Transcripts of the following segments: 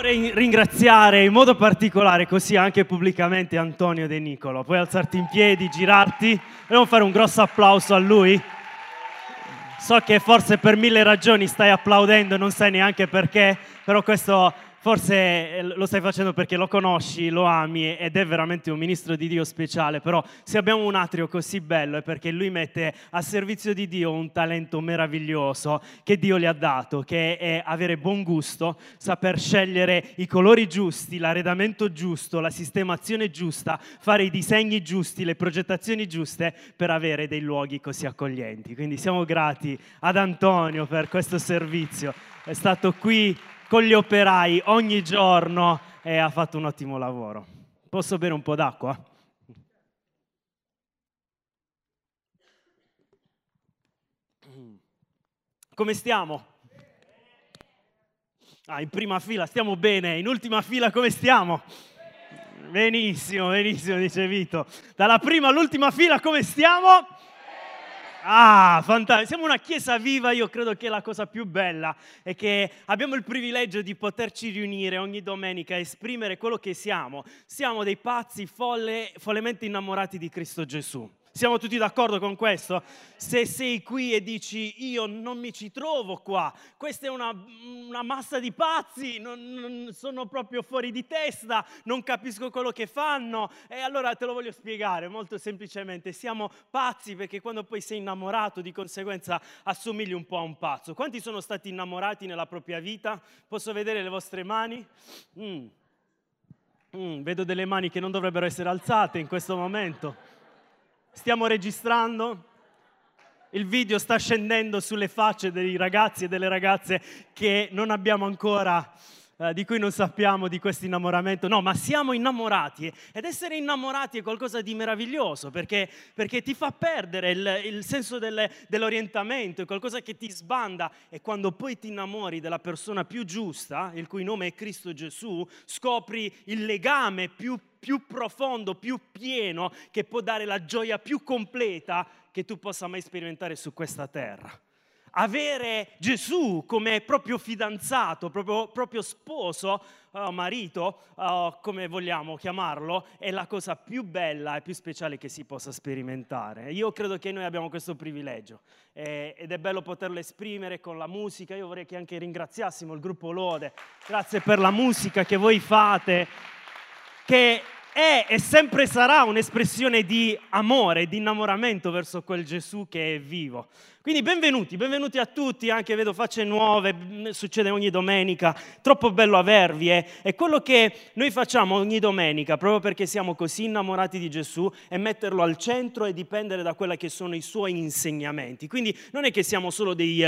Vorrei ringraziare in modo particolare, così anche pubblicamente, Antonio De Nicolo. Puoi alzarti in piedi, girarti? Vogliamo fare un grosso applauso a lui? So che forse per 1000 ragioni stai applaudendo, non sai neanche perché, però questo forse lo stai facendo perché lo conosci, lo ami ed è veramente un ministro di Dio speciale. Però se abbiamo un atrio così bello è perché lui mette a servizio di Dio un talento meraviglioso che Dio gli ha dato, che è avere buon gusto, saper scegliere i colori giusti, l'arredamento giusto, la sistemazione giusta, fare i disegni giusti, le progettazioni giuste per avere dei luoghi così accoglienti. Quindi siamo grati ad Antonio per questo servizio. È stato qui con gli operai ogni giorno e ha fatto un ottimo lavoro. Posso bere un po' d'acqua? Come stiamo? In prima fila stiamo bene, in ultima fila come stiamo? Benissimo, benissimo, dice Vito. Dalla prima all'ultima fila come stiamo? Fantastico. Siamo una chiesa viva. Io credo che la cosa più bella è che abbiamo il privilegio di poterci riunire ogni domenica e esprimere quello che siamo. Siamo dei pazzi follemente innamorati di Cristo Gesù. Siamo tutti d'accordo con questo? Se sei qui e dici io non mi ci trovo qua, questa è una massa di pazzi, non sono proprio fuori di testa, non capisco quello che fanno, e allora te lo voglio spiegare molto semplicemente. Siamo pazzi perché quando poi sei innamorato di conseguenza assomigli un po' a un pazzo. Quanti sono stati innamorati nella propria vita? Posso vedere le vostre mani? Vedo delle mani che non dovrebbero essere alzate in questo momento. Stiamo registrando, il video sta scendendo sulle facce dei ragazzi e delle ragazze che non abbiamo ancora, di cui non sappiamo di questo innamoramento. No, ma siamo innamorati ed essere innamorati è qualcosa di meraviglioso perché ti fa perdere il senso dell'orientamento, è qualcosa che ti sbanda, e quando poi ti innamori della persona più giusta, il cui nome è Cristo Gesù, scopri il legame più profondo, più pieno, che può dare la gioia più completa che tu possa mai sperimentare su questa terra. Avere Gesù come proprio fidanzato, proprio sposo, marito, come vogliamo chiamarlo, è la cosa più bella e più speciale che si possa sperimentare. Io credo che noi abbiamo questo privilegio ed è bello poterlo esprimere con la musica. Io vorrei che anche ringraziassimo il gruppo Lode. Grazie per la musica che voi fate, che è e sempre sarà un'espressione di amore, di innamoramento verso quel Gesù che è vivo. Quindi benvenuti a tutti, anche vedo facce nuove, succede ogni domenica, troppo bello avervi. E quello che noi facciamo ogni domenica, proprio perché siamo così innamorati di Gesù, è metterlo al centro e dipendere da quelli che sono i suoi insegnamenti. Quindi non è che siamo solo degli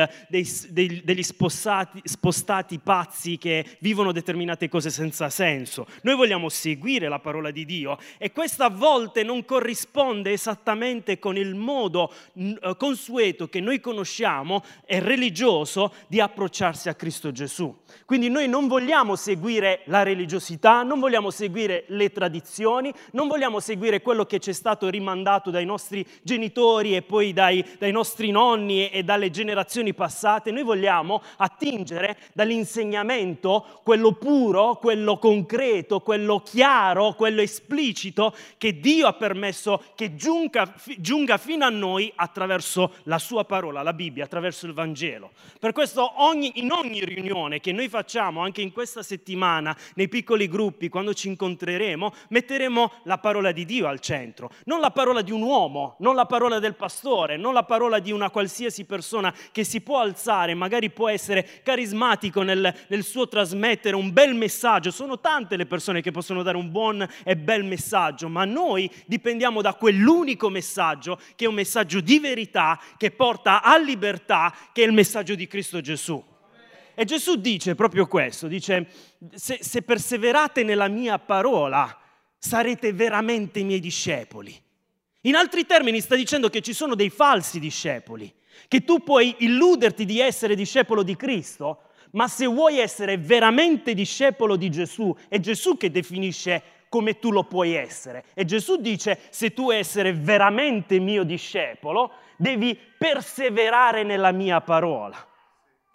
spostati pazzi che vivono determinate cose senza senso. Noi vogliamo seguire la parola di Dio, e questa a volte non corrisponde esattamente con il modo consueto che noi conosciamo e religioso di approcciarsi a Cristo Gesù. Quindi noi non vogliamo seguire la religiosità, non vogliamo seguire le tradizioni, non vogliamo seguire quello che ci è stato rimandato dai nostri genitori e poi dai nostri nonni e dalle generazioni passate. Noi vogliamo attingere dall'insegnamento, quello puro, quello concreto, quello chiaro, quello esplicito, che Dio ha permesso che giunga fino a noi attraverso la sua parola, la Bibbia, attraverso il Vangelo. Per questo in ogni riunione che noi facciamo, anche in questa settimana, nei piccoli gruppi, quando ci incontreremo, metteremo la parola di Dio al centro. Non la parola di un uomo, non la parola del pastore, non la parola di una qualsiasi persona che si può alzare, magari può essere carismatico nel suo trasmettere un bel messaggio. Sono tante le persone che possono dare un buon e bel messaggio, ma noi dipendiamo da quell'unico messaggio, che è un messaggio di verità, che porta a libertà, che è il messaggio di Cristo Gesù. E Gesù dice proprio questo, dice: se perseverate nella mia parola sarete veramente i miei discepoli. In altri termini sta dicendo che ci sono dei falsi discepoli, che tu puoi illuderti di essere discepolo di Cristo, ma se vuoi essere veramente discepolo di Gesù, è Gesù che definisce come tu lo puoi essere. E Gesù dice: se tu vuoi essere veramente mio discepolo, devi perseverare nella mia parola.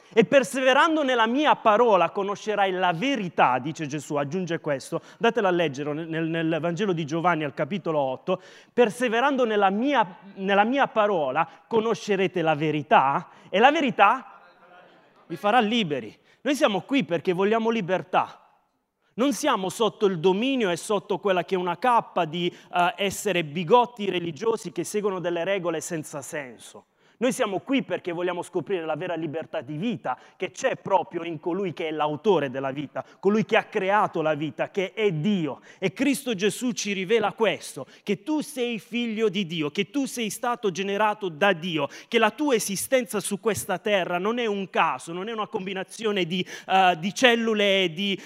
E perseverando nella mia parola conoscerai la verità, dice Gesù, aggiunge questo, datela a leggere nel Vangelo di Giovanni al capitolo 8, perseverando nella mia parola conoscerete la verità e la verità vi farà liberi. Noi siamo qui perché vogliamo libertà. Non siamo sotto il dominio e sotto quella che è una cappa di essere bigotti religiosi che seguono delle regole senza senso. Noi siamo qui perché vogliamo scoprire la vera libertà di vita che c'è proprio in colui che è l'autore della vita, colui che ha creato la vita, che è Dio. E Cristo Gesù ci rivela questo, che tu sei figlio di Dio, che tu sei stato generato da Dio, che la tua esistenza su questa terra non è un caso, non è una combinazione di cellule e di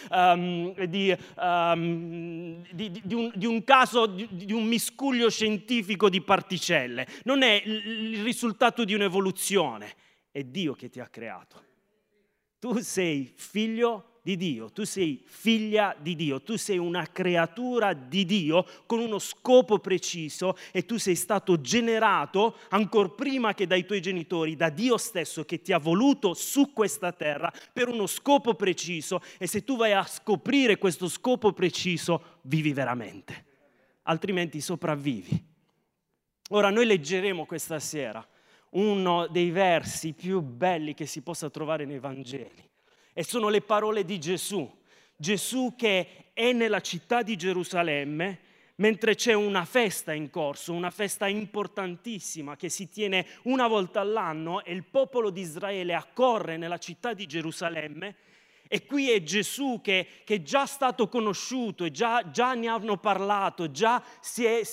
un caso, di un miscuglio scientifico di particelle. Non è il risultato di un'evoluzione, è Dio che ti ha creato. Tu sei figlio di Dio, tu sei figlia di Dio, tu sei una creatura di Dio con uno scopo preciso e tu sei stato generato ancor prima che dai tuoi genitori, da Dio stesso che ti ha voluto su questa terra per uno scopo preciso e se tu vai a scoprire questo scopo preciso vivi veramente, altrimenti sopravvivi. Ora noi leggeremo questa sera uno dei versi più belli che si possa trovare nei Vangeli. E sono le parole di Gesù. Gesù che è nella città di Gerusalemme mentre c'è una festa in corso, una festa importantissima che si tiene una volta all'anno e il popolo di Israele accorre nella città di Gerusalemme. E qui è Gesù che è già stato conosciuto, già ne hanno parlato, già si è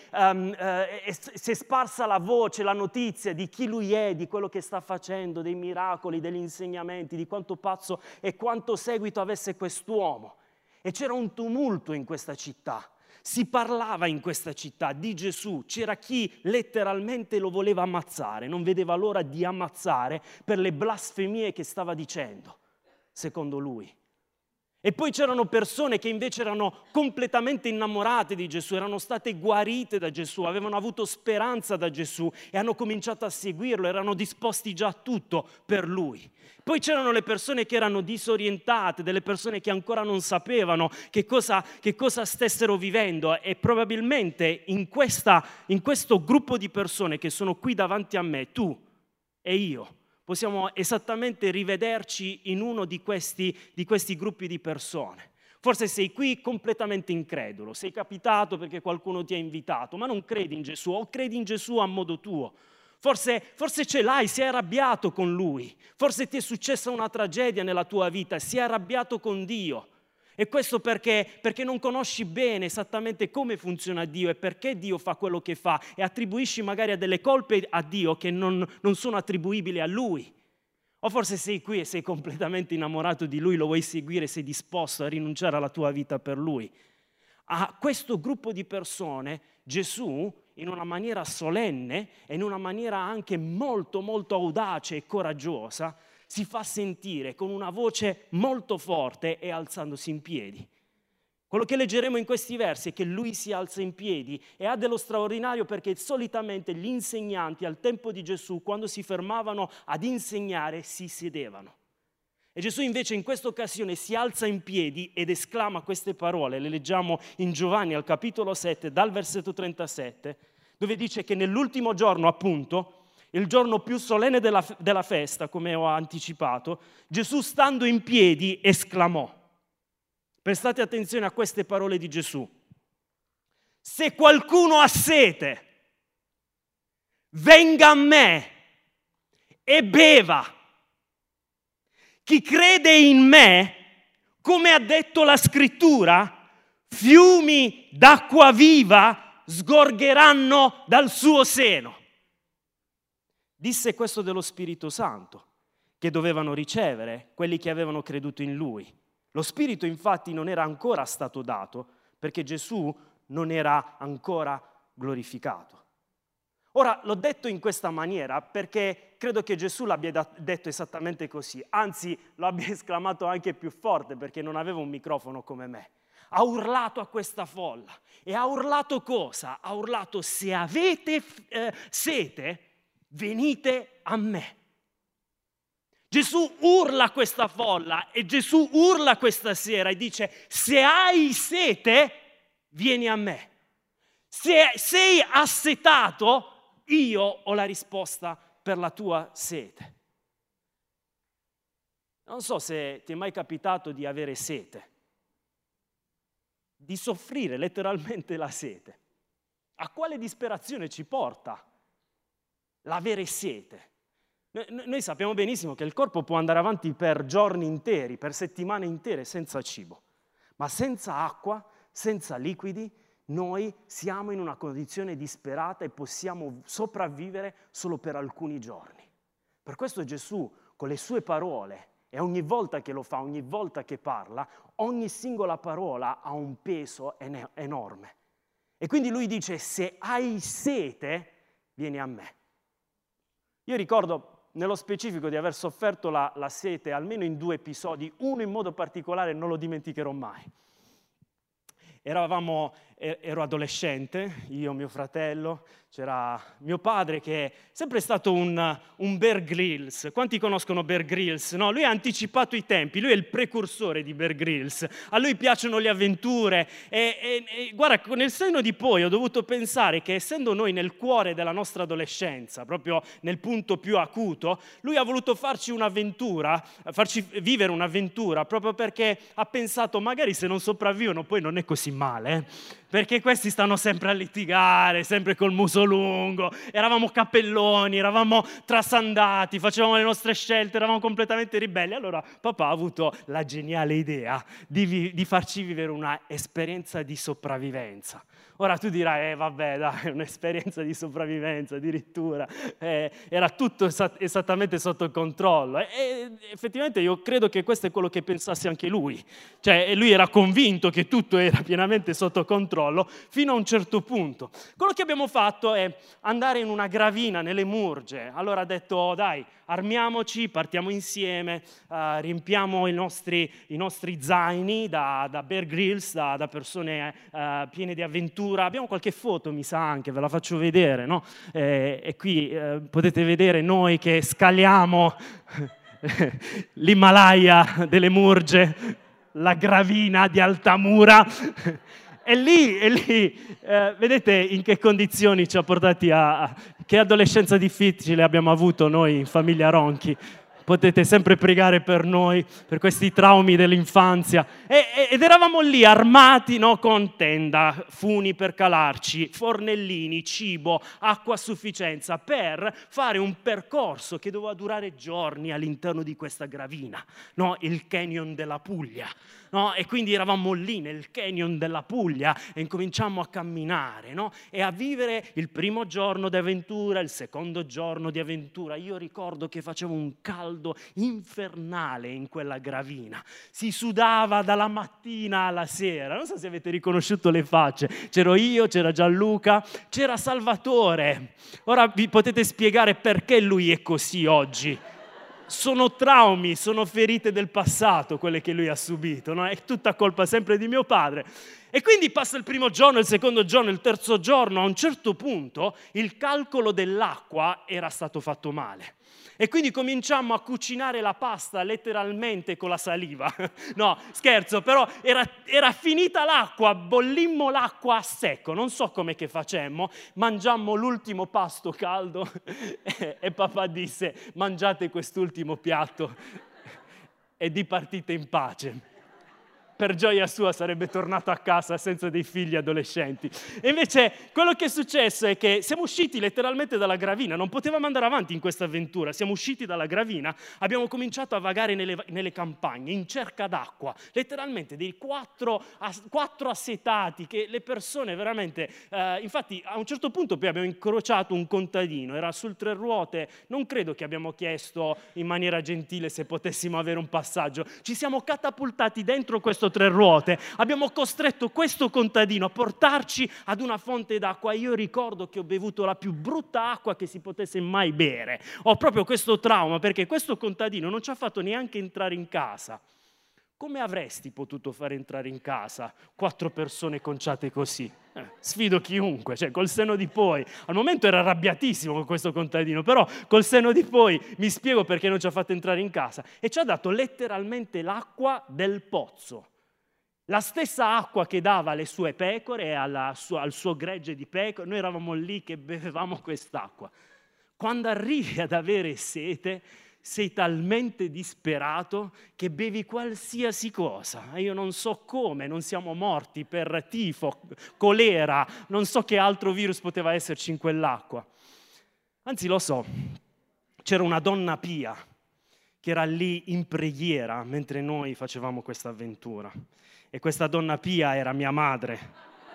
sparsa la voce, la notizia di chi lui è, di quello che sta facendo, dei miracoli, degli insegnamenti, di quanto pazzo e quanto seguito avesse quest'uomo. E c'era un tumulto in questa città. Si parlava in questa città di Gesù, c'era chi letteralmente lo voleva ammazzare, non vedeva l'ora di ammazzare per le blasfemie che stava dicendo. Secondo lui. E poi c'erano persone che invece erano completamente innamorate di Gesù, erano state guarite da Gesù, avevano avuto speranza da Gesù e hanno cominciato a seguirlo, erano disposti già a tutto per lui. Poi c'erano le persone che erano disorientate, delle persone che ancora non sapevano che cosa stessero vivendo e probabilmente in questo gruppo di persone che sono qui davanti a me, tu e io, possiamo esattamente rivederci in uno di questi gruppi di persone. Forse sei qui completamente incredulo, sei capitato perché qualcuno ti ha invitato, ma non credi in Gesù o credi in Gesù a modo tuo. Forse ce l'hai, sei arrabbiato con Lui, forse ti è successa una tragedia nella tua vita, sei arrabbiato con Dio. E questo perché non conosci bene esattamente come funziona Dio e perché Dio fa quello che fa e attribuisci magari a delle colpe a Dio che non sono attribuibili a Lui. O forse sei qui e sei completamente innamorato di Lui, lo vuoi seguire, sei disposto a rinunciare alla tua vita per Lui. A questo gruppo di persone Gesù, in una maniera solenne e in una maniera anche molto molto audace e coraggiosa, si fa sentire con una voce molto forte e alzandosi in piedi. Quello che leggeremo in questi versi è che lui si alza in piedi e ha dello straordinario perché solitamente gli insegnanti al tempo di Gesù, quando si fermavano ad insegnare, si sedevano. E Gesù invece in questa occasione si alza in piedi ed esclama queste parole, le leggiamo in Giovanni al capitolo 7, dal versetto 37, dove dice che nell'ultimo giorno, appunto, il giorno più solenne della festa, come ho anticipato, Gesù stando in piedi esclamò. Prestate attenzione a queste parole di Gesù. Se qualcuno ha sete, venga a me e beva. Chi crede in me, come ha detto la scrittura, fiumi d'acqua viva sgorgeranno dal suo seno. Disse questo dello Spirito Santo, che dovevano ricevere quelli che avevano creduto in Lui. Lo Spirito infatti non era ancora stato dato, perché Gesù non era ancora glorificato. Ora, l'ho detto in questa maniera perché credo che Gesù l'abbia detto esattamente così, anzi lo abbia esclamato anche più forte perché non aveva un microfono come me. Ha urlato a questa folla e ha urlato cosa? Ha urlato: se avete sete, venite a me. Gesù urla a questa folla e Gesù urla questa sera e dice: se hai sete, vieni a me. Se sei assetato, io ho la risposta per la tua sete. Non so se ti è mai capitato di avere sete, di soffrire letteralmente la sete. A quale disperazione ci porta l'avere sete? Noi sappiamo benissimo che il corpo può andare avanti per giorni interi, per settimane intere senza cibo, ma senza acqua, senza liquidi, noi siamo in una condizione disperata e possiamo sopravvivere solo per alcuni giorni. Per questo Gesù, con le sue parole, e ogni volta che lo fa, ogni volta che parla, ogni singola parola ha un peso enorme. E quindi lui dice: se hai sete, vieni a me. Io ricordo nello specifico di aver sofferto la sete almeno in 2 episodi, uno in modo particolare non lo dimenticherò mai. Ero adolescente, io, mio fratello, c'era mio padre che è sempre stato un Bear Grylls. Quanti conoscono Bear Grylls? No, lui ha anticipato i tempi, lui è il precursore di Bear Grylls. A lui piacciono le avventure e guarda, con il senno di poi ho dovuto pensare che essendo noi nel cuore della nostra adolescenza, proprio nel punto più acuto, lui ha voluto farci un'avventura, farci vivere un'avventura, proprio perché ha pensato magari se non sopravvivono poi non è così male, perché questi stanno sempre a litigare, sempre col muso lungo, eravamo cappelloni, eravamo trasandati, facevamo le nostre scelte, eravamo completamente ribelli. Allora papà ha avuto la geniale idea di farci vivere una esperienza di sopravvivenza. Ora tu dirai, vabbè dai, un'esperienza di sopravvivenza addirittura, era tutto esattamente sotto controllo. E effettivamente io credo che questo è quello che pensasse anche lui. Cioè lui era convinto che tutto era pienamente sotto controllo fino a un certo punto. Quello che abbiamo fatto è andare in una gravina nelle Murge. Allora ha detto, dai, armiamoci, partiamo insieme, riempiamo i nostri zaini da Bear Grylls, da persone piene di avventura. Abbiamo qualche foto, mi sa anche, ve la faccio vedere, no? E qui potete vedere noi che scaliamo l'Himalaya delle Murge, la gravina di Altamura. E lì, vedete in che condizioni ci ha portati che adolescenza difficile abbiamo avuto noi in famiglia Ronchi. Potete sempre pregare per noi, per questi traumi dell'infanzia. Ed eravamo lì armati, no, con tenda, funi per calarci, fornellini, cibo, acqua a sufficienza, per fare un percorso che doveva durare giorni all'interno di questa gravina, no? Il Canyon della Puglia. No? E quindi eravamo lì nel Canyon della Puglia e incominciamo a camminare, no? E a vivere il primo giorno di avventura, il secondo giorno di avventura. Io ricordo che facevo un caldo infernale in quella gravina, si sudava dalla mattina alla sera. Non so se avete riconosciuto le facce, c'ero io, c'era Gianluca, c'era Salvatore. Ora vi potete spiegare perché lui è così oggi. Sono traumi, sono ferite del passato quelle che lui ha subito, no? È tutta colpa sempre di mio padre. E quindi passa il primo giorno, il secondo giorno, il terzo giorno. A un certo punto il calcolo dell'acqua era stato fatto male. E quindi cominciamo a cucinare la pasta letteralmente con la saliva. No, scherzo, però era finita l'acqua, bollimmo l'acqua a secco. Non so come che facemmo, mangiammo l'ultimo pasto caldo e papà disse: mangiate quest'ultimo piatto e dipartite in pace. Per gioia sua sarebbe tornato a casa senza dei figli adolescenti. E invece quello che è successo è che siamo usciti letteralmente dalla gravina, non potevamo andare avanti in questa avventura, siamo usciti dalla gravina, abbiamo cominciato a vagare nelle campagne in cerca d'acqua, letteralmente dei quattro assetati, che le persone veramente, infatti a un certo punto poi abbiamo incrociato un contadino, era sul 3 ruote, non credo che abbiamo chiesto in maniera gentile se potessimo avere un passaggio, ci siamo catapultati dentro questo 3 ruote, abbiamo costretto questo contadino a portarci ad una fonte d'acqua. Io ricordo che ho bevuto la più brutta acqua che si potesse mai bere. Ho proprio questo trauma perché questo contadino non ci ha fatto neanche entrare in casa. come avresti potuto far entrare in casa 4 persone conciate così? Sfido chiunque, cioè col senno di poi. Al momento era arrabbiatissimo con questo contadino, però col senno di poi mi spiego perché non ci ha fatto entrare in casa. E ci ha dato letteralmente l'acqua del pozzo. La stessa acqua che dava alle sue pecore e al suo gregge di pecore, noi eravamo lì che bevevamo quest'acqua. Quando arrivi ad avere sete, sei talmente disperato che bevi qualsiasi cosa. Io non so come, non siamo morti per tifo, colera, non so che altro virus poteva esserci in quell'acqua. Anzi, lo so, c'era una donna pia che era lì in preghiera mentre noi facevamo questa avventura. E questa donna pia era mia madre,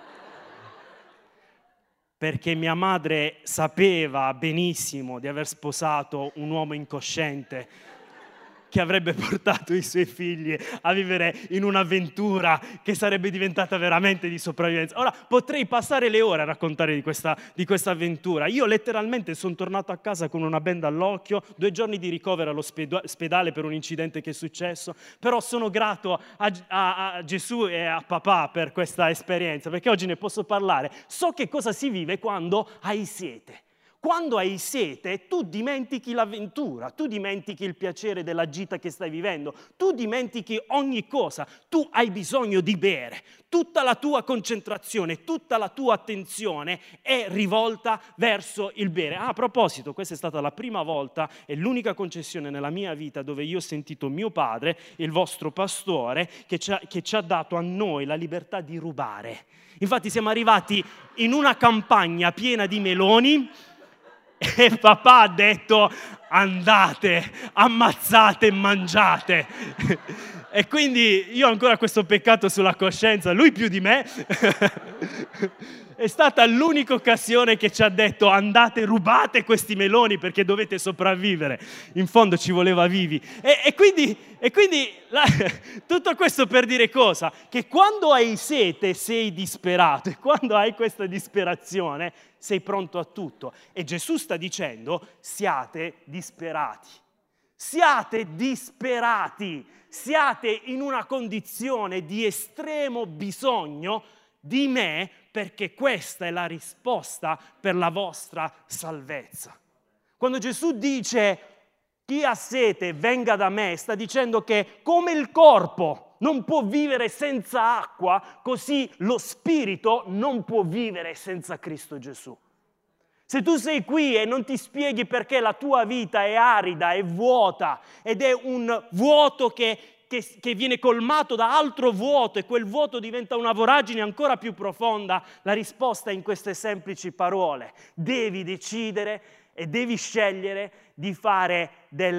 perché mia madre sapeva benissimo di aver sposato un uomo incosciente che avrebbe portato i suoi figli a vivere in un'avventura che sarebbe diventata veramente di sopravvivenza. Ora, potrei passare le ore a raccontare di questa avventura. Io letteralmente sono tornato a casa con una benda all'occhio, 2 giorni di ricovero all'ospedale per un incidente che è successo, però sono grato a Gesù e a papà per questa esperienza, perché oggi ne posso parlare. So che cosa si vive quando hai sete. Quando hai sete, tu dimentichi l'avventura, tu dimentichi il piacere della gita che stai vivendo, tu dimentichi ogni cosa, tu hai bisogno di bere. Tutta la tua concentrazione, tutta la tua attenzione è rivolta verso il bere. A proposito, questa è stata la prima volta e l'unica concessione nella mia vita dove io ho sentito mio padre, il vostro pastore, che ci ha dato a noi la libertà di rubare. Infatti siamo arrivati in una campagna piena di meloni, e papà ha detto: andate, ammazzate e mangiate. E quindi io ho ancora questo peccato sulla coscienza, lui più di me. È stata l'unica occasione che ci ha detto: andate, rubate questi meloni perché dovete sopravvivere. In fondo ci voleva vivi. E quindi tutto questo per dire cosa? Che quando hai sete sei disperato, e quando hai questa disperazione sei pronto a tutto. E Gesù sta dicendo: siate disperati. Siate disperati. Siate in una condizione di estremo bisogno di me, perché questa è la risposta per la vostra salvezza. Quando Gesù dice: chi ha sete venga da me, sta dicendo che come il corpo non può vivere senza acqua, così lo spirito non può vivere senza Cristo Gesù. Se tu sei qui e non ti spieghi perché la tua vita è arida, è vuota, ed è un vuoto che viene colmato da altro vuoto, e quel vuoto diventa una voragine ancora più profonda, la risposta è in queste semplici parole: devi decidere e devi scegliere di fare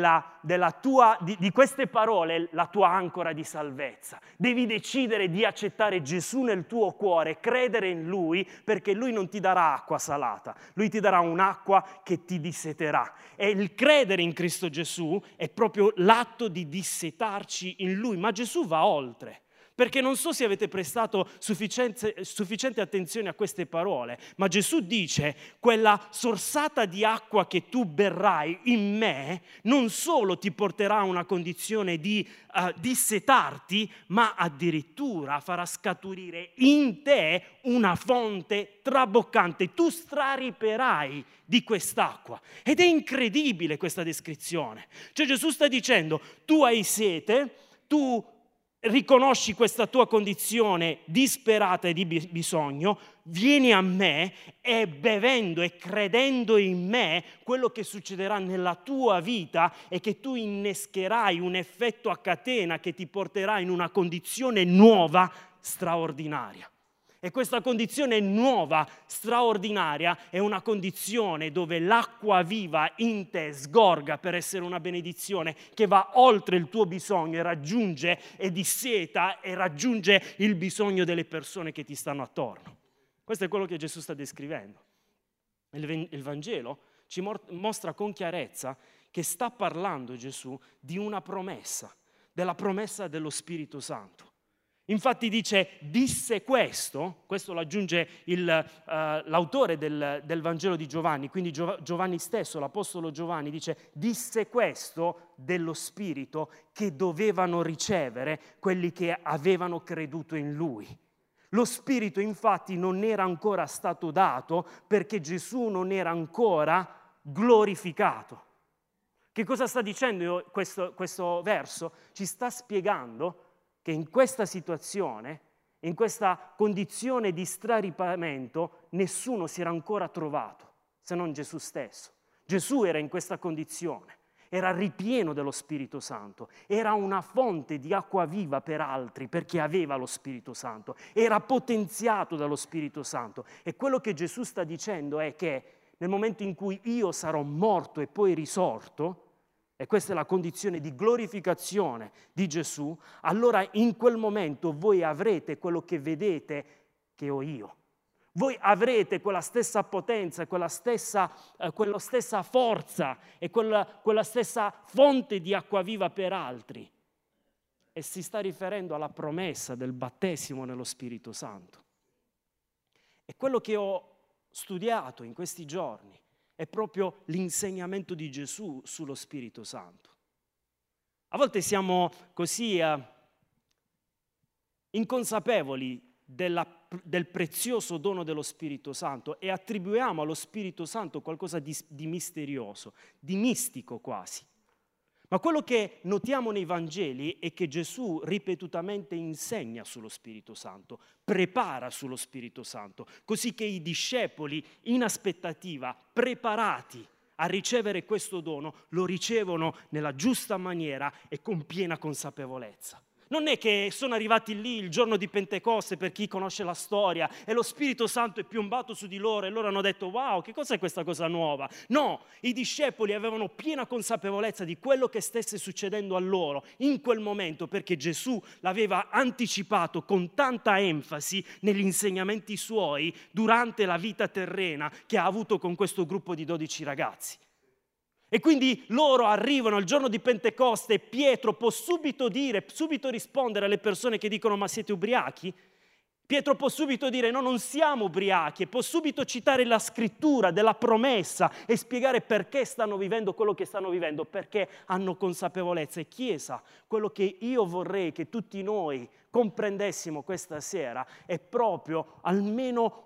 di queste parole la tua ancora di salvezza. Devi decidere di accettare Gesù nel tuo cuore, credere in Lui, perché Lui non ti darà acqua salata, Lui ti darà un'acqua che ti disseterà. E il credere in Cristo Gesù è proprio l'atto di dissetarci in Lui, ma Gesù va oltre. Perché non so se avete prestato sufficiente attenzione a queste parole, ma Gesù dice: quella sorsata di acqua che tu berrai in me non solo ti porterà a una condizione di dissetarti, ma addirittura farà scaturire in te una fonte traboccante. Tu strariperai di quest'acqua. Ed è incredibile questa descrizione. Cioè Gesù sta dicendo: tu hai sete, tu riconosci questa tua condizione disperata e di bisogno, vieni a me e bevendo e credendo in me, quello che succederà nella tua vita è che tu innescherai un effetto a catena che ti porterà in una condizione nuova, straordinaria. E questa condizione nuova, straordinaria, è una condizione dove l'acqua viva in te sgorga per essere una benedizione che va oltre il tuo bisogno e raggiunge e disseta e raggiunge il bisogno delle persone che ti stanno attorno. Questo è quello che Gesù sta descrivendo. Il Vangelo ci mostra con chiarezza che sta parlando Gesù di una promessa, della promessa dello Spirito Santo. Infatti dice, disse questo lo aggiunge l'autore del Vangelo di Giovanni, quindi Giovanni stesso, l'Apostolo Giovanni, dice, disse questo dello Spirito che dovevano ricevere quelli che avevano creduto in Lui. Lo Spirito infatti non era ancora stato dato perché Gesù non era ancora glorificato. Che cosa sta dicendo questo verso? Ci sta spiegando che in questa situazione, in questa condizione di straripamento, nessuno si era ancora trovato, se non Gesù stesso. Gesù era in questa condizione, era ripieno dello Spirito Santo, era una fonte di acqua viva per altri perché aveva lo Spirito Santo, era potenziato dallo Spirito Santo. E quello che Gesù sta dicendo è che nel momento in cui io sarò morto e poi risorto, e questa è la condizione di glorificazione di Gesù, allora in quel momento voi avrete quello che vedete che ho io. Voi avrete quella stessa potenza, quella stessa forza e quella stessa fonte di acqua viva per altri. E si sta riferendo alla promessa del battesimo nello Spirito Santo. E quello che ho studiato in questi giorni è proprio l'insegnamento di Gesù sullo Spirito Santo. A volte siamo così inconsapevoli del prezioso dono dello Spirito Santo e attribuiamo allo Spirito Santo qualcosa di misterioso, di mistico quasi. Ma quello che notiamo nei Vangeli è che Gesù ripetutamente insegna sullo Spirito Santo, prepara sullo Spirito Santo, così che i discepoli in aspettativa, preparati a ricevere questo dono, lo ricevono nella giusta maniera e con piena consapevolezza. Non è che sono arrivati lì il giorno di Pentecoste, per chi conosce la storia, e lo Spirito Santo è piombato su di loro e loro hanno detto wow, che cos'è questa cosa nuova? No, i discepoli avevano piena consapevolezza di quello che stesse succedendo a loro in quel momento, perché Gesù l'aveva anticipato con tanta enfasi negli insegnamenti suoi durante la vita terrena che ha avuto con questo gruppo di 12 ragazzi. E quindi loro arrivano al giorno di Pentecoste e Pietro può subito rispondere alle persone che dicono ma siete ubriachi? Pietro può subito dire no, non siamo ubriachi, e può subito citare la scrittura della promessa e spiegare perché stanno vivendo quello che stanno vivendo, perché hanno consapevolezza. E Chiesa, quello che io vorrei che tutti noi comprendessimo questa sera è proprio almeno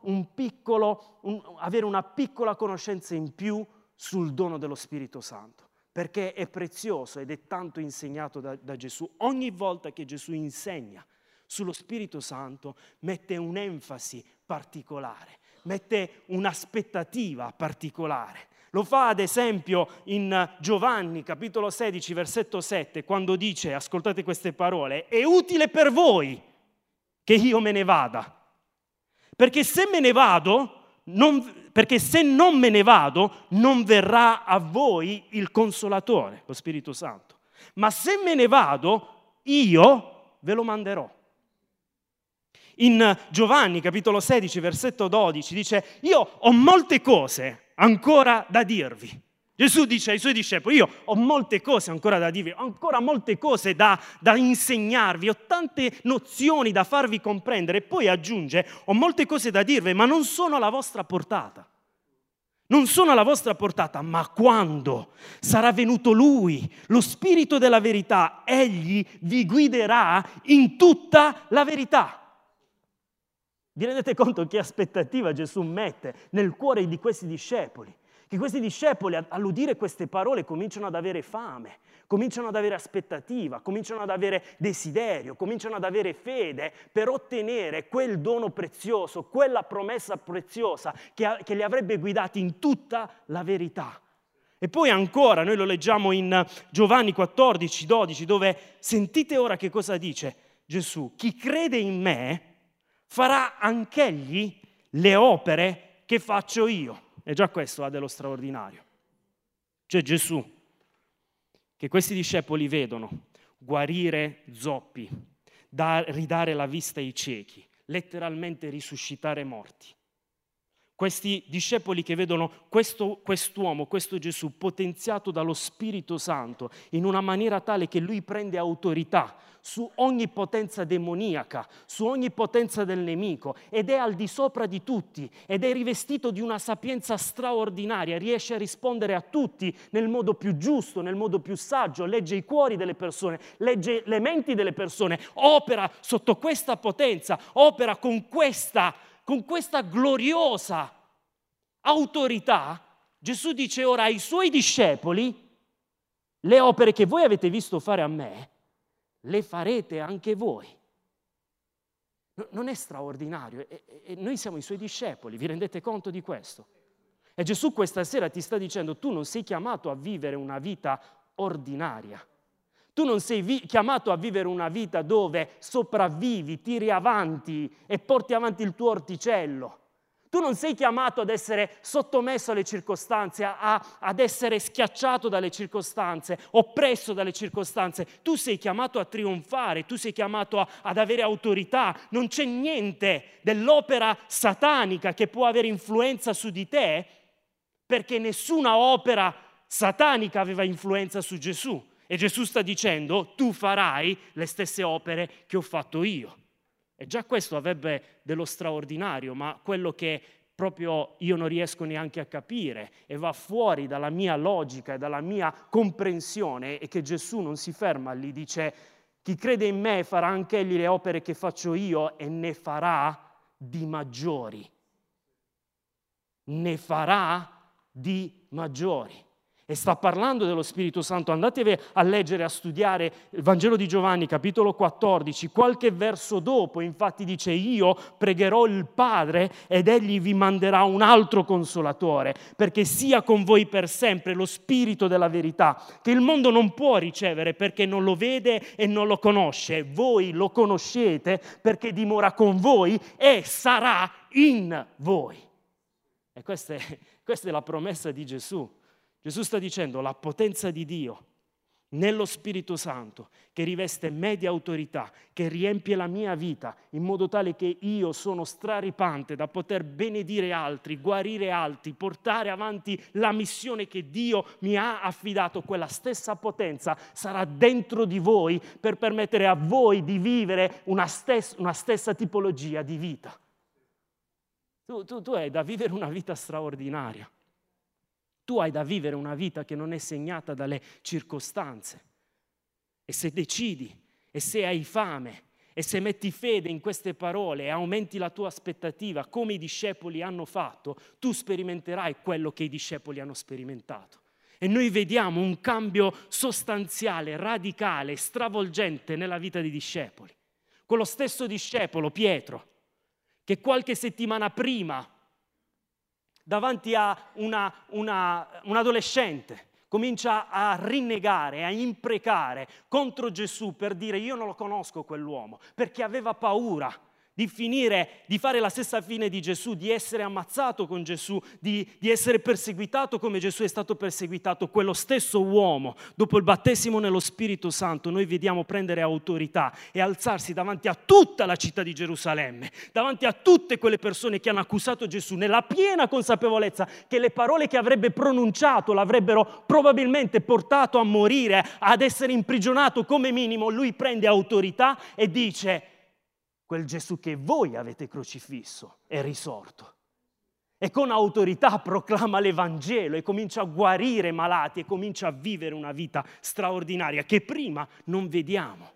avere una piccola conoscenza in più sul dono dello Spirito Santo, perché è prezioso ed è tanto insegnato da Gesù. Ogni volta che Gesù insegna sullo Spirito Santo mette un'enfasi particolare, mette un'aspettativa particolare. Lo fa ad esempio in Giovanni capitolo 16 versetto 7 quando dice, ascoltate queste parole, è utile per voi che io me ne vada, perché se me ne vado perché se non me ne vado, non verrà a voi il Consolatore, lo Spirito Santo. Ma se me ne vado, io ve lo manderò. In Giovanni, capitolo 16, versetto 12, dice, io ho molte cose ancora da dirvi. Gesù dice ai suoi discepoli, io ho molte cose ancora da dirvi, ho ancora molte cose da insegnarvi, ho tante nozioni da farvi comprendere. E poi aggiunge, ho molte cose da dirvi, ma non sono alla vostra portata. Non sono alla vostra portata, ma quando sarà venuto Lui, lo Spirito della verità, Egli vi guiderà in tutta la verità. Vi rendete conto che aspettativa Gesù mette nel cuore di questi discepoli? Che questi discepoli all'udire queste parole cominciano ad avere fame, cominciano ad avere aspettativa, cominciano ad avere desiderio, cominciano ad avere fede per ottenere quel dono prezioso, quella promessa preziosa che li avrebbe guidati in tutta la verità. E poi ancora, noi lo leggiamo in Giovanni 14, 12, dove sentite ora che cosa dice Gesù. Chi crede in me farà anch'egli le opere che faccio io. E già questo ha dello straordinario. Cioè Gesù, che questi discepoli vedono guarire zoppi, ridare la vista ai ciechi, letteralmente risuscitare morti. Questi discepoli che vedono quest'uomo, questo Gesù, potenziato dallo Spirito Santo in una maniera tale che lui prende autorità su ogni potenza demoniaca, su ogni potenza del nemico, ed è al di sopra di tutti, ed è rivestito di una sapienza straordinaria, riesce a rispondere a tutti nel modo più giusto, nel modo più saggio, legge i cuori delle persone, legge le menti delle persone, opera sotto questa potenza, opera con questa gloriosa autorità. Gesù dice ora ai suoi discepoli: le opere che voi avete visto fare a me, le farete anche voi. Non è straordinario? E noi siamo i suoi discepoli, vi rendete conto di questo? E Gesù questa sera ti sta dicendo: tu non sei chiamato a vivere una vita ordinaria. Tu non sei chiamato a vivere una vita dove sopravvivi, tiri avanti e porti avanti il tuo orticello. Tu non sei chiamato ad essere sottomesso alle circostanze, ad essere schiacciato dalle circostanze, oppresso dalle circostanze. Tu sei chiamato a trionfare, tu sei chiamato ad avere autorità. Non c'è niente dell'opera satanica che può avere influenza su di te, perché nessuna opera satanica aveva influenza su Gesù. E Gesù sta dicendo: tu farai le stesse opere che ho fatto io. E già questo avrebbe dello straordinario, ma quello che proprio io non riesco neanche a capire e va fuori dalla mia logica e dalla mia comprensione è che Gesù non si ferma lì, dice: chi crede in me farà anche egli le opere che faccio io e ne farà di maggiori. Ne farà di maggiori. E sta parlando dello Spirito Santo. Andatevi a leggere, a studiare il Vangelo di Giovanni, capitolo 14. Qualche verso dopo, infatti, dice: io pregherò il Padre ed egli vi manderà un altro consolatore, perché sia con voi per sempre lo Spirito della verità, che il mondo non può ricevere perché non lo vede e non lo conosce. Voi lo conoscete perché dimora con voi e sarà in voi. E questa è la promessa di Gesù. Gesù sta dicendo: la potenza di Dio nello Spirito Santo che riveste me di autorità, che riempie la mia vita in modo tale che io sono straripante da poter benedire altri, guarire altri, portare avanti la missione che Dio mi ha affidato. Quella stessa potenza sarà dentro di voi per permettere a voi di vivere una stessa tipologia di vita. Tu hai da vivere una vita straordinaria. Tu hai da vivere una vita che non è segnata dalle circostanze. E se decidi, e se hai fame, e se metti fede in queste parole e aumenti la tua aspettativa, come i discepoli hanno fatto, tu sperimenterai quello che i discepoli hanno sperimentato. E noi vediamo un cambio sostanziale, radicale, stravolgente nella vita dei discepoli. Quello stesso discepolo, Pietro, che qualche settimana prima, davanti a un adolescente, comincia a rinnegare, a imprecare contro Gesù per dire: io non lo conosco quell'uomo, perché aveva paura di finire, di fare la stessa fine di Gesù, di essere ammazzato con Gesù, di essere perseguitato come Gesù è stato perseguitato. Quello stesso uomo, dopo il battesimo nello Spirito Santo, noi vediamo prendere autorità e alzarsi davanti a tutta la città di Gerusalemme, davanti a tutte quelle persone che hanno accusato Gesù, nella piena consapevolezza che le parole che avrebbe pronunciato l'avrebbero probabilmente portato a morire, ad essere imprigionato come minimo. Lui prende autorità e dice: quel Gesù che voi avete crocifisso è risorto. E con autorità proclama l'Evangelo e comincia a guarire malati e comincia a vivere una vita straordinaria che prima non vediamo.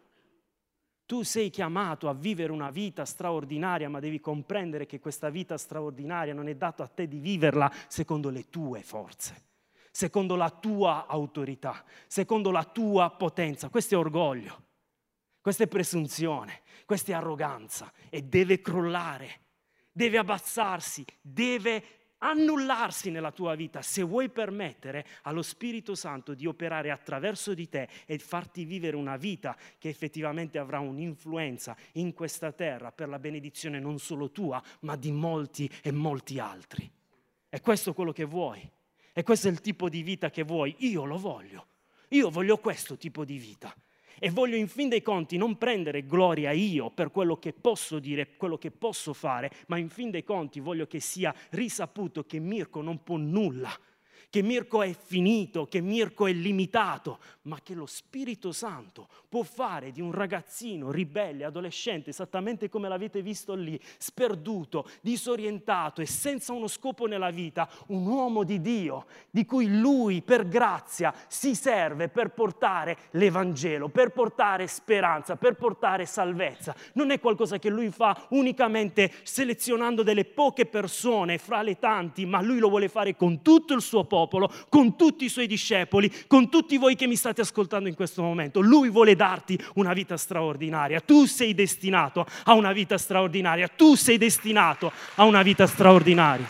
Tu sei chiamato a vivere una vita straordinaria, ma devi comprendere che questa vita straordinaria non è dato a te di viverla secondo le tue forze, secondo la tua autorità, secondo la tua potenza. Questo è orgoglio. Questa è presunzione, questa è arroganza e deve crollare, deve abbassarsi, deve annullarsi nella tua vita se vuoi permettere allo Spirito Santo di operare attraverso di te e farti vivere una vita che effettivamente avrà un'influenza in questa terra per la benedizione non solo tua, ma di molti e molti altri. È questo quello che vuoi? E questo è il tipo di vita che vuoi? Io lo voglio. Io voglio questo tipo di vita. E voglio in fin dei conti non prendere gloria io per quello che posso dire, quello che posso fare, ma in fin dei conti voglio che sia risaputo che Mirko non può nulla, che Mirko è finito, che Mirko è limitato, ma che lo Spirito Santo può fare di un ragazzino ribelle, adolescente, esattamente come l'avete visto lì, sperduto, disorientato e senza uno scopo nella vita, un uomo di Dio, di cui lui per grazia si serve per portare l'Evangelo, per portare speranza, per portare salvezza. Non è qualcosa che lui fa unicamente selezionando delle poche persone fra le tanti, ma lui lo vuole fare con tutto il suo popolo, con tutti i suoi discepoli, con tutti voi che mi state ascoltando in questo momento. Lui vuole darti una vita straordinaria. Tu sei destinato a una vita straordinaria. Tu sei destinato a una vita straordinaria.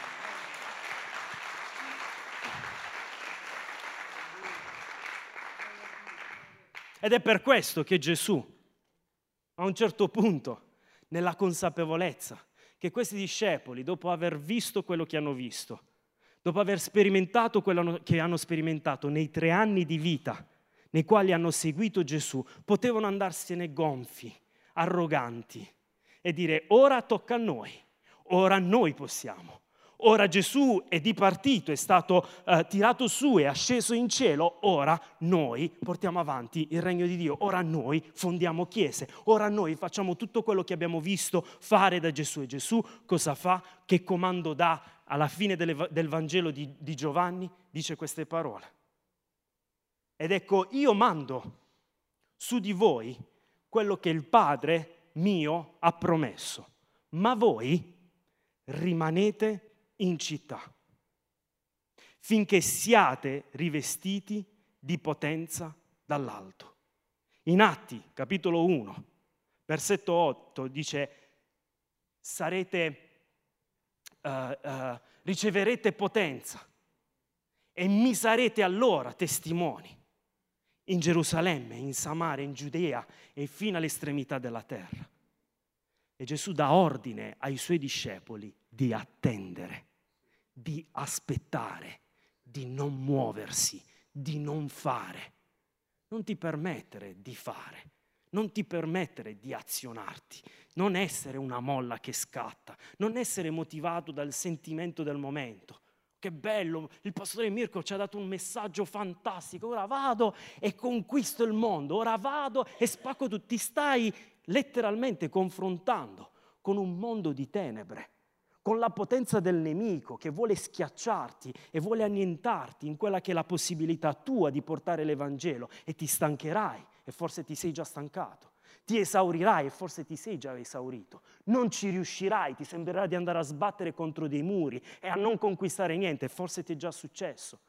Ed è per questo che Gesù, a un certo punto, nella consapevolezza che questi discepoli, dopo aver visto quello che hanno visto, dopo aver sperimentato quello che hanno sperimentato nei 3 anni di vita nei quali hanno seguito Gesù, potevano andarsene gonfi, arroganti e dire: ora tocca a noi, ora noi possiamo. Ora Gesù è dipartito, è stato tirato su e asceso in cielo, ora noi portiamo avanti il regno di Dio, ora noi fondiamo chiese, ora noi facciamo tutto quello che abbiamo visto fare da Gesù. E Gesù cosa fa? Che comando dà? Alla fine del Vangelo di Giovanni dice queste parole: ed ecco, io mando su di voi quello che il Padre mio ha promesso, ma voi rimanete in città finché siate rivestiti di potenza dall'alto. In Atti, capitolo 1, versetto 8, dice: riceverete potenza e mi sarete allora testimoni in Gerusalemme, in Samaria, in Giudea e fino all'estremità della terra. E Gesù dà ordine ai suoi discepoli di attendere, di aspettare, di non muoversi, di non fare. Non ti permettere di fare, non ti permettere di azionarti, non essere una molla che scatta, non essere motivato dal sentimento del momento. Che bello, il pastore Mirko ci ha dato un messaggio fantastico, ora vado e conquisto il mondo, ora vado e spacco tutto. Ti stai letteralmente confrontando con un mondo di tenebre, con la potenza del nemico che vuole schiacciarti e vuole annientarti in quella che è la possibilità tua di portare l'Evangelo, e ti stancherai e forse ti sei già stancato. Ti esaurirai e forse ti sei già esaurito. Non ci riuscirai, ti sembrerà di andare a sbattere contro dei muri e a non conquistare niente, forse ti è già successo.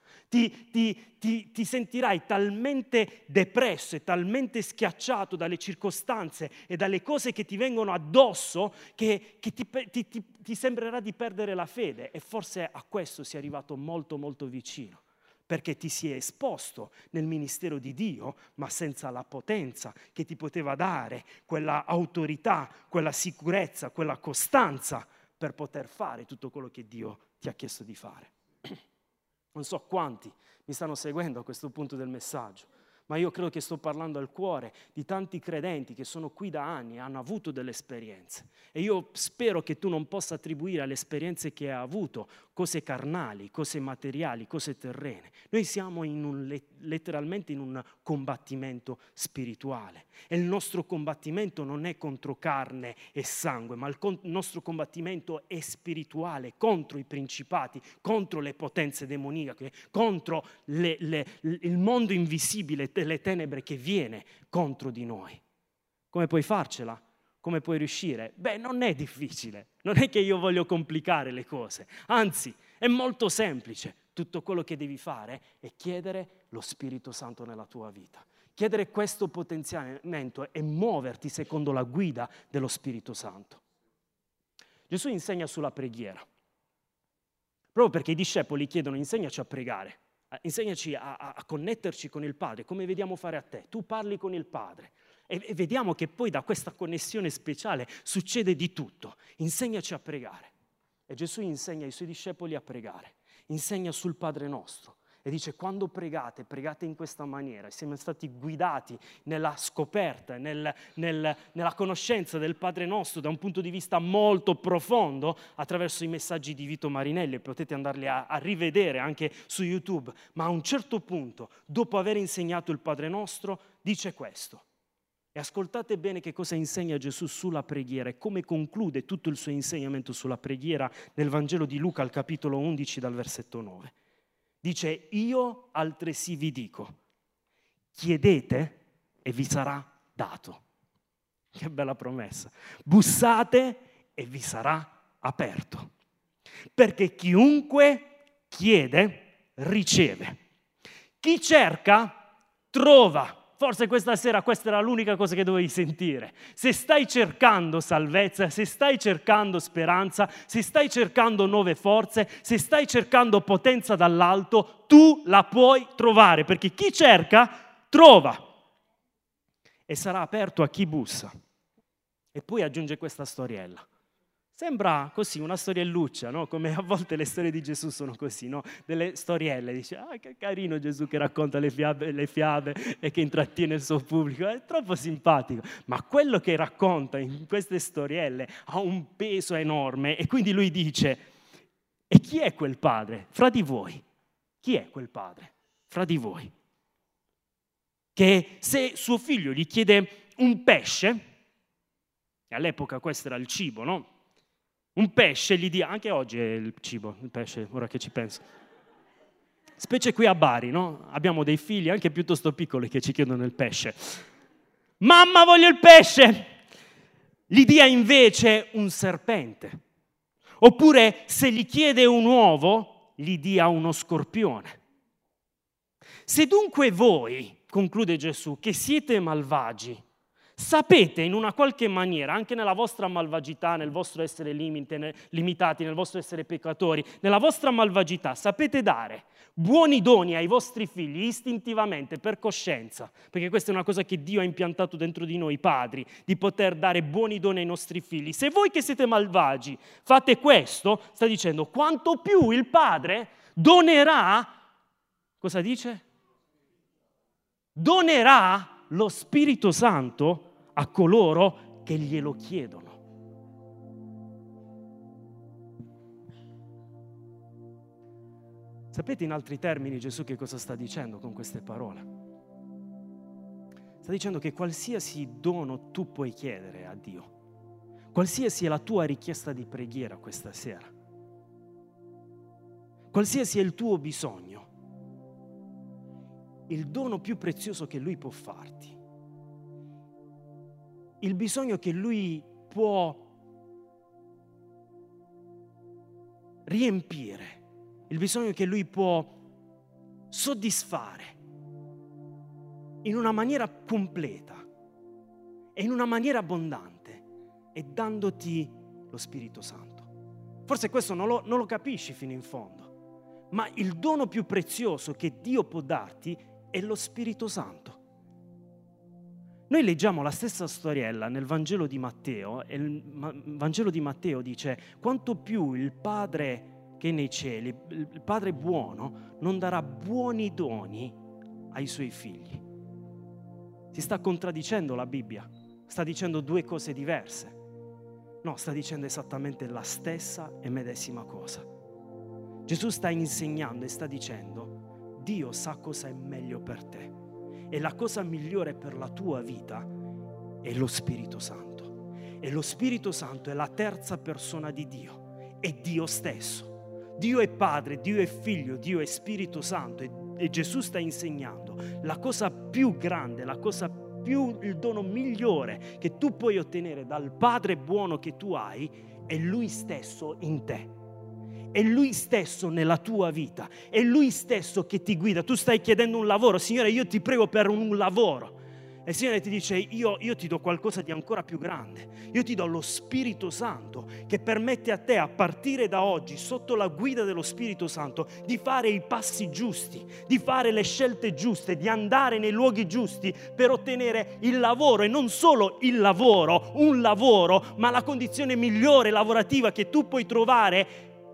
Ti sentirai talmente depresso e talmente schiacciato dalle circostanze e dalle cose che ti vengono addosso che ti sembrerà di perdere la fede, e forse a questo si è arrivato molto molto vicino. Perché ti si è esposto nel ministero di Dio, ma senza la potenza che ti poteva dare, quella autorità, quella sicurezza, quella costanza per poter fare tutto quello che Dio ti ha chiesto di fare. Non so quanti mi stanno seguendo a questo punto del messaggio, ma io credo che sto parlando al cuore di tanti credenti che sono qui da anni e hanno avuto delle esperienze. E io spero che tu non possa attribuire alle esperienze che hai avuto cose carnali, cose materiali, cose terrene. Noi siamo letteralmente in un combattimento spirituale. E il nostro combattimento non è contro carne e sangue, ma il nostro combattimento è spirituale, contro i principati, contro le potenze demoniache, contro il mondo invisibile, le tenebre che viene contro di noi. Come puoi farcela? Come puoi riuscire? Beh, non è difficile, non è che io voglio complicare le cose, anzi, è molto semplice. Tutto quello che devi fare è chiedere lo Spirito Santo nella tua vita, chiedere questo potenziamento e muoverti secondo la guida dello Spirito Santo. Gesù insegna sulla preghiera, proprio perché i discepoli chiedono: insegnaci a pregare. Insegnaci a connetterci con il Padre, come vediamo fare a te. Tu parli con il Padre e vediamo che poi da questa connessione speciale succede di tutto. Insegnaci a pregare. E Gesù insegna ai suoi discepoli a pregare, insegna sul Padre nostro E dice, quando pregate, pregate in questa maniera. Siamo stati guidati nella scoperta, nella conoscenza del Padre nostro da un punto di vista molto profondo attraverso i messaggi di Vito Marinelli. Potete andarli a rivedere anche su YouTube. Ma a un certo punto, dopo aver insegnato il Padre nostro, dice questo. E ascoltate bene che cosa insegna Gesù sulla preghiera e come conclude tutto il suo insegnamento sulla preghiera nel Vangelo di Luca al capitolo 11 dal versetto 9. Dice, io altresì vi dico, chiedete e vi sarà dato. Che bella promessa. Bussate e vi sarà aperto. Perché chiunque chiede, riceve. Chi cerca, trova. Forse questa sera questa era l'unica cosa che dovevi sentire. Se stai cercando salvezza, se stai cercando speranza, se stai cercando nuove forze, se stai cercando potenza dall'alto, tu la puoi trovare, perché chi cerca, trova. E sarà aperto a chi bussa. E poi aggiunge questa storiella. Sembra così una storielluccia, no? Come a volte le storie di Gesù sono così, no? Delle storielle, dice, che carino Gesù che racconta le fiabe e che intrattiene il suo pubblico, è troppo simpatico. Ma quello che racconta in queste storielle ha un peso enorme e quindi lui dice, e chi è quel padre fra di voi? Chi è quel padre fra di voi? Che se suo figlio gli chiede un pesce, e all'epoca questo era il cibo, no? Un pesce gli dia, anche oggi è il cibo, il pesce, ora che ci penso. Specie qui a Bari, no? Abbiamo dei figli anche piuttosto piccoli che ci chiedono il pesce. Mamma, voglio il pesce! Gli dia invece un serpente. Oppure se gli chiede un uovo, gli dia uno scorpione. Se dunque voi, conclude Gesù, che siete malvagi, sapete in una qualche maniera, anche nella vostra malvagità, nel vostro essere limitati, nel vostro essere peccatori, nella vostra malvagità, sapete dare buoni doni ai vostri figli istintivamente, per coscienza, perché questa è una cosa che Dio ha impiantato dentro di noi padri, di poter dare buoni doni ai nostri figli. Se voi che siete malvagi fate questo, sta dicendo, quanto più il Padre donerà, cosa dice? Donerà lo Spirito Santo a coloro che glielo chiedono. Sapete in altri termini Gesù che cosa sta dicendo con queste parole? Sta dicendo che qualsiasi dono tu puoi chiedere a Dio, qualsiasi è la tua richiesta di preghiera questa sera, qualsiasi è il tuo bisogno, il dono più prezioso che Lui può farti, il bisogno che Lui può riempire, il bisogno che Lui può soddisfare in una maniera completa e in una maniera abbondante, è dandoti lo Spirito Santo. Forse questo non lo capisci fino in fondo, ma il dono più prezioso che Dio può darti è lo Spirito Santo. Noi leggiamo la stessa storiella nel Vangelo di Matteo e il Vangelo di Matteo dice quanto più il Padre che è nei cieli, il Padre buono, non darà buoni doni ai suoi figli. Si sta contraddicendo la Bibbia, sta dicendo due cose diverse. No, sta dicendo esattamente la stessa e medesima cosa. Gesù sta insegnando e sta dicendo Dio sa cosa è meglio per te. E la cosa migliore per la tua vita è lo Spirito Santo. E lo Spirito Santo è la terza persona di Dio, è Dio stesso. Dio è Padre, Dio è Figlio, Dio è Spirito Santo. E Gesù sta insegnando la cosa più grande, il dono migliore che tu puoi ottenere dal Padre buono che tu hai è Lui stesso in te. È Lui stesso nella tua vita, è Lui stesso che ti guida. Tu stai chiedendo un lavoro, Signore, io ti prego per un lavoro. E il Signore ti dice, io ti do qualcosa di ancora più grande. Io ti do lo Spirito Santo che permette a te, a partire da oggi, sotto la guida dello Spirito Santo, di fare i passi giusti, di fare le scelte giuste, di andare nei luoghi giusti per ottenere il lavoro. E non solo il lavoro, un lavoro, ma la condizione migliore lavorativa che tu puoi trovare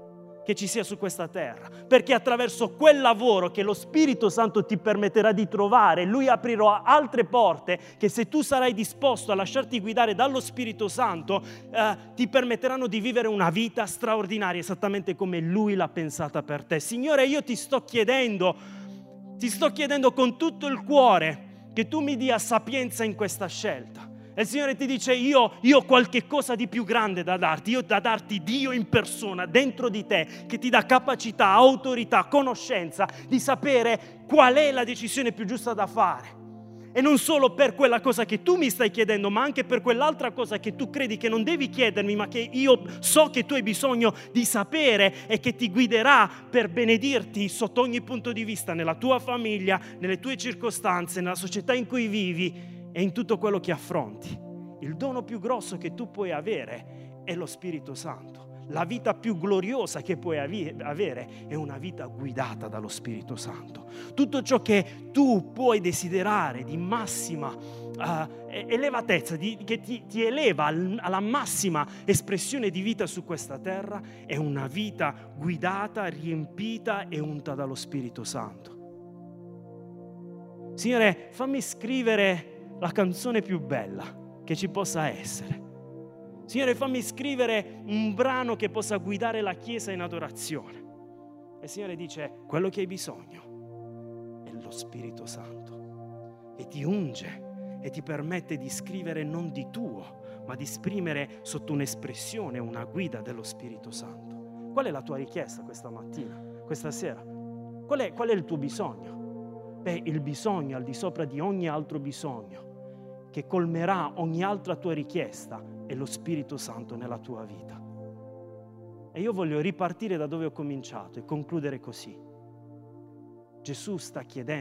che ci sia su questa terra, perché attraverso quel lavoro che lo Spirito Santo ti permetterà di trovare, Lui aprirà altre porte che, se tu sarai disposto a lasciarti guidare dallo Spirito Santo, ti permetteranno di vivere una vita straordinaria, esattamente come Lui l'ha pensata per te. Signore, io ti sto chiedendo con tutto il cuore che tu mi dia sapienza in questa scelta. E il Signore ti dice: io ho qualche cosa di più grande da darti, io da darti Dio in persona dentro di te, che ti dà capacità, autorità, conoscenza di sapere qual è la decisione più giusta da fare. E non solo per quella cosa che tu mi stai chiedendo, ma anche per quell'altra cosa che tu credi che non devi chiedermi, ma che io so che tu hai bisogno di sapere e che ti guiderà per benedirti sotto ogni punto di vista, nella tua famiglia, nelle tue circostanze, nella società in cui vivi e in tutto quello che affronti. Il dono più grosso che tu puoi avere è lo Spirito Santo. La vita più gloriosa che puoi avere è una vita guidata dallo Spirito Santo. Tutto ciò che tu puoi desiderare di massima elevatezza, che ti eleva alla massima espressione di vita su questa terra, è una vita guidata, riempita e unta dallo Spirito Santo. Signore, fammi scrivere la canzone più bella che ci possa essere. Signore, fammi scrivere un brano che possa guidare la Chiesa in adorazione. E il Signore dice: quello che hai bisogno è lo Spirito Santo, che ti unge e ti permette di scrivere non di tuo, ma di esprimere sotto un'espressione, una guida dello Spirito Santo. Qual è la tua richiesta questa mattina, questa sera? Qual è il tuo bisogno? Beh, il bisogno al di sopra di ogni altro bisogno, che colmerà ogni altra tua richiesta, è lo Spirito Santo nella tua vita. E io voglio ripartire da dove ho cominciato e concludere così. Gesù sta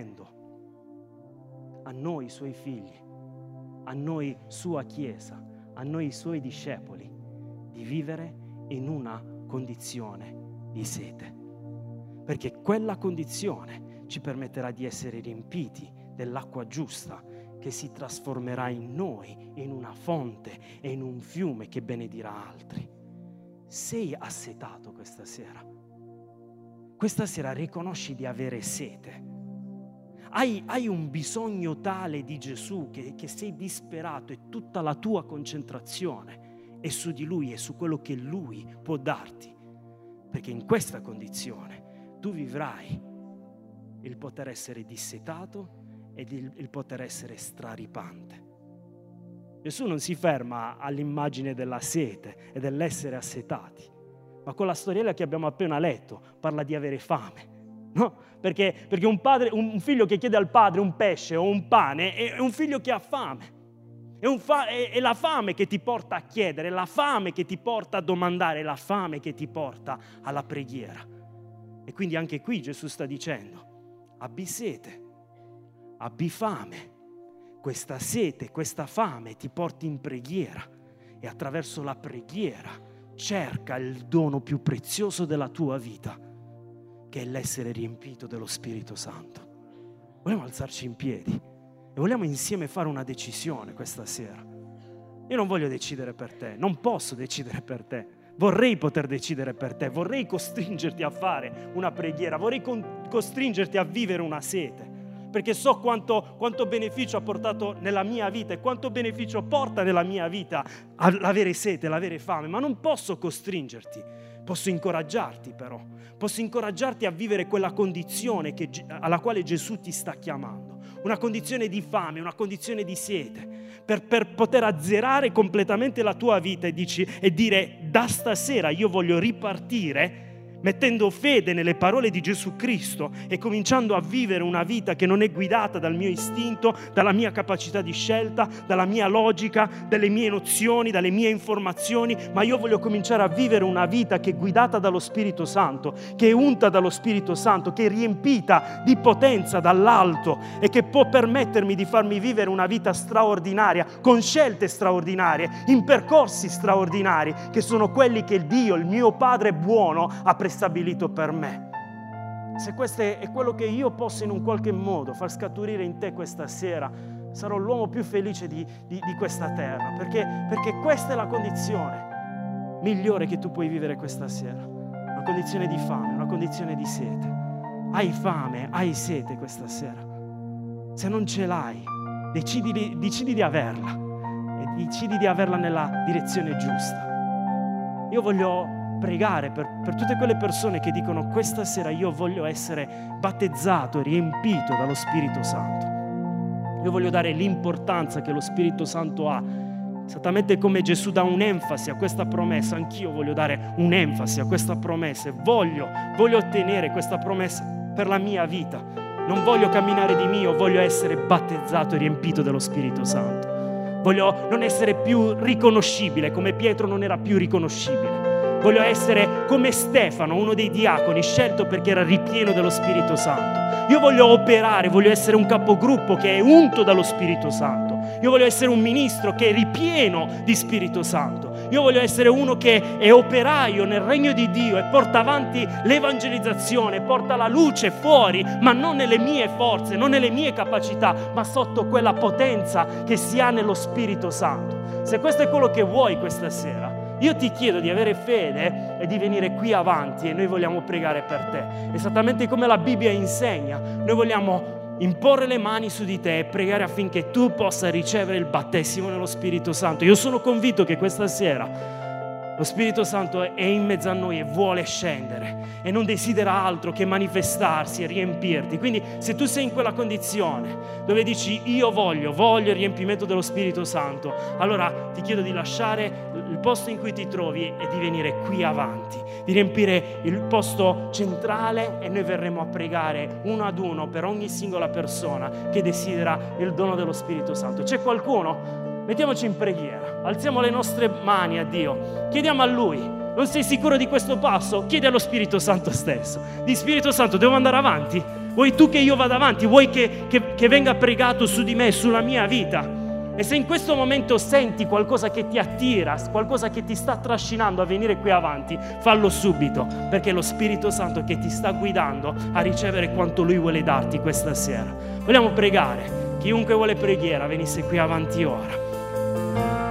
chiedendo a noi, suoi figli, a noi, sua Chiesa, a noi, suoi discepoli, di vivere in una condizione di sete. Perché quella condizione ci permetterà di essere riempiti dell'acqua giusta, che si trasformerà in noi in una fonte e in un fiume che benedirà altri. Sei assetato questa sera? Questa sera riconosci di avere sete? Hai un bisogno tale di Gesù che sei disperato e tutta la tua concentrazione è su di Lui e su quello che Lui può darti? Perché in questa condizione tu vivrai il poter essere dissetato ed il poter essere straripante. Gesù non si ferma all'immagine della sete e dell'essere assetati, ma con la storiella che abbiamo appena letto parla di avere fame, no? Perché un figlio che chiede al padre un pesce o un pane è un figlio che ha fame. È la fame che ti porta a chiedere, è la fame che ti porta a domandare, è la fame che ti porta alla preghiera. E quindi anche qui Gesù sta dicendo: abbi sete, abbi fame. Questa sete, questa fame ti porti in preghiera e attraverso la preghiera cerca il dono più prezioso della tua vita, che è l'essere riempito dello Spirito Santo. Vogliamo alzarci in piedi e vogliamo insieme fare una decisione questa sera. Io non voglio decidere per te, non posso decidere per te. Vorrei poter decidere per te, vorrei costringerti a fare una preghiera, vorrei costringerti a vivere una sete, perché so quanto beneficio ha portato nella mia vita e quanto beneficio porta nella mia vita l'avere sete, l'avere fame, ma non posso costringerti. Posso incoraggiarti però, posso incoraggiarti a vivere quella condizione alla quale Gesù ti sta chiamando, una condizione di fame, una condizione di sete, per poter azzerare completamente la tua vita e dire: da stasera io voglio ripartire mettendo fede nelle parole di Gesù Cristo e cominciando a vivere una vita che non è guidata dal mio istinto, dalla mia capacità di scelta, dalla mia logica, dalle mie nozioni, dalle mie informazioni, ma io voglio cominciare a vivere una vita che è guidata dallo Spirito Santo, che è unta dallo Spirito Santo, che è riempita di potenza dall'alto e che può permettermi di farmi vivere una vita straordinaria, con scelte straordinarie, in percorsi straordinari, che sono quelli che Dio, il mio Padre buono, ha prestabilito per me. Se questo è quello che io posso in un qualche modo far scaturire in te questa sera, sarò l'uomo più felice di questa terra, perché questa è la condizione migliore che tu puoi vivere questa sera. Ma condizione di fame, una condizione di sete. Hai fame, hai sete questa sera. Se non ce l'hai, decidi di averla e decidi di averla nella direzione giusta. Io voglio pregare per tutte quelle persone che dicono: questa sera io voglio essere battezzato e riempito dallo Spirito Santo. Io voglio dare l'importanza che lo Spirito Santo ha. Esattamente come Gesù dà un'enfasi a questa promessa, anch'io voglio dare un'enfasi a questa promessa e voglio ottenere questa promessa per la mia vita. Non voglio camminare di mio, voglio essere battezzato e riempito dello Spirito Santo. Voglio non essere più riconoscibile come Pietro non era più riconoscibile. Voglio essere come Stefano, uno dei diaconi, scelto perché era ripieno dello Spirito Santo. Io voglio operare, voglio essere un capogruppo che è unto dallo Spirito Santo. Io voglio essere un ministro che è ripieno di Spirito Santo. Io voglio essere uno che è operaio nel regno di Dio e porta avanti l'evangelizzazione, porta la luce fuori, ma non nelle mie forze, non nelle mie capacità, ma sotto quella potenza che si ha nello Spirito Santo. Se questo è quello che vuoi questa sera, io ti chiedo di avere fede e di venire qui avanti e noi vogliamo pregare per te. Esattamente come la Bibbia insegna, noi vogliamo imporre le mani su di te e pregare affinché tu possa ricevere il battesimo nello Spirito Santo. Io sono convinto che questa sera lo Spirito Santo è in mezzo a noi e vuole scendere e non desidera altro che manifestarsi e riempirti. Quindi se tu sei in quella condizione dove dici io voglio il riempimento dello Spirito Santo, allora ti chiedo di lasciare il posto in cui ti trovi e di venire qui avanti, di riempire il posto centrale e noi verremo a pregare uno ad uno per ogni singola persona che desidera il dono dello Spirito Santo. C'è qualcuno? Mettiamoci in preghiera, alziamo le nostre mani a Dio, chiediamo a Lui. Non sei sicuro di questo passo? Chiedi allo Spirito Santo stesso. Di Spirito Santo, devo andare avanti? Vuoi tu che io vada avanti? Vuoi che venga pregato su di me, sulla mia vita? E se in questo momento senti qualcosa che ti attira, qualcosa che ti sta trascinando a venire qui avanti, fallo subito, perché è lo Spirito Santo che ti sta guidando a ricevere quanto Lui vuole darti questa sera. Vogliamo pregare. Chiunque vuole preghiera venisse qui avanti ora.